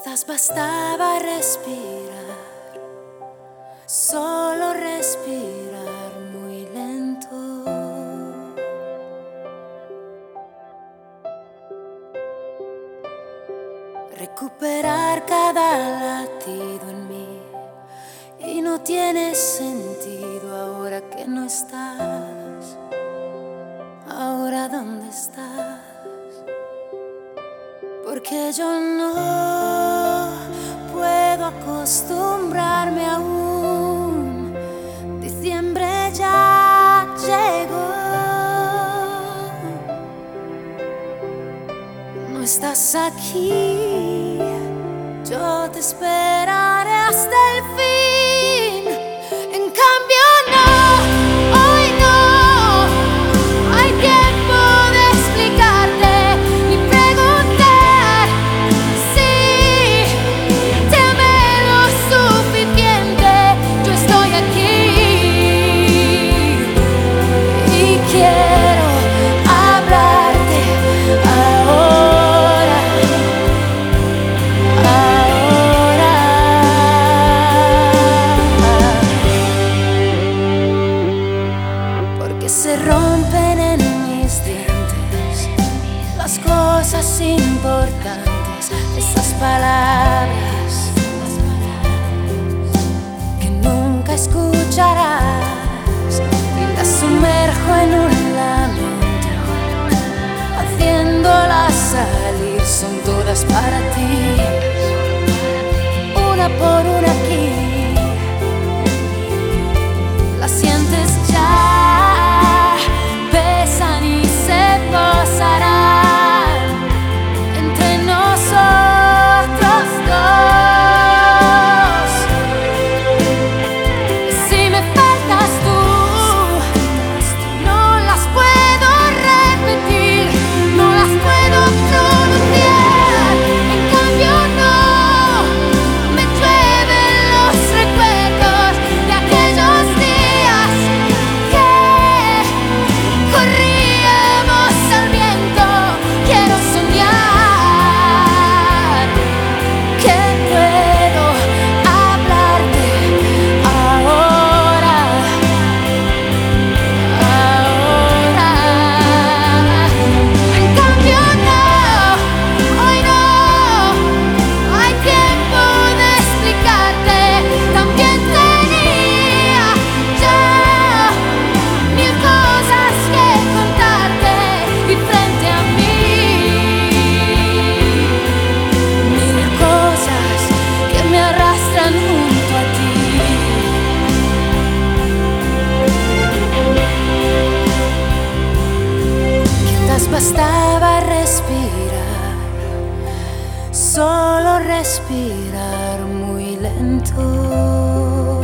Quizás bastaba respirar, solo respirar muy lento. Recuperar cada latido en mí, y no tiene sentido ahora que no estás. Ahora ¿dónde estás? Porque yo no puedo acostumbrarme aún. Diciembre ya llegó. No estás aquí, yo te esperaré hasta el fin. En cambio no, hoy no hay tiempo de explicarte ni preguntar si te amé lo suficiente. Yo estoy aquí y quiero hablarte ahora, porque se rompen en mis dientes las cosas importantes, esas palabras que nunca escucharás, y las sumerjo en un lamento, haciéndolas salir. Son todas para ti, una por una aquí. Las sientes ya, pesan y se posarán entre nosotros dos. Si me faltas tú, no las puedo repetir, no las puedo pronunciar. En cambio no, me llueven los recuerdos de aquellos días que corríamos al viento. Quiero soñar que puedo hablarte ahora, En cambio no, hoy no hay tiempo de explicarte. También tenía ya mil cosas que contarte, y frente a mí mil cosas que me arrastran junto a ti. Quizás bastaba respirar, solo respirar muy lento.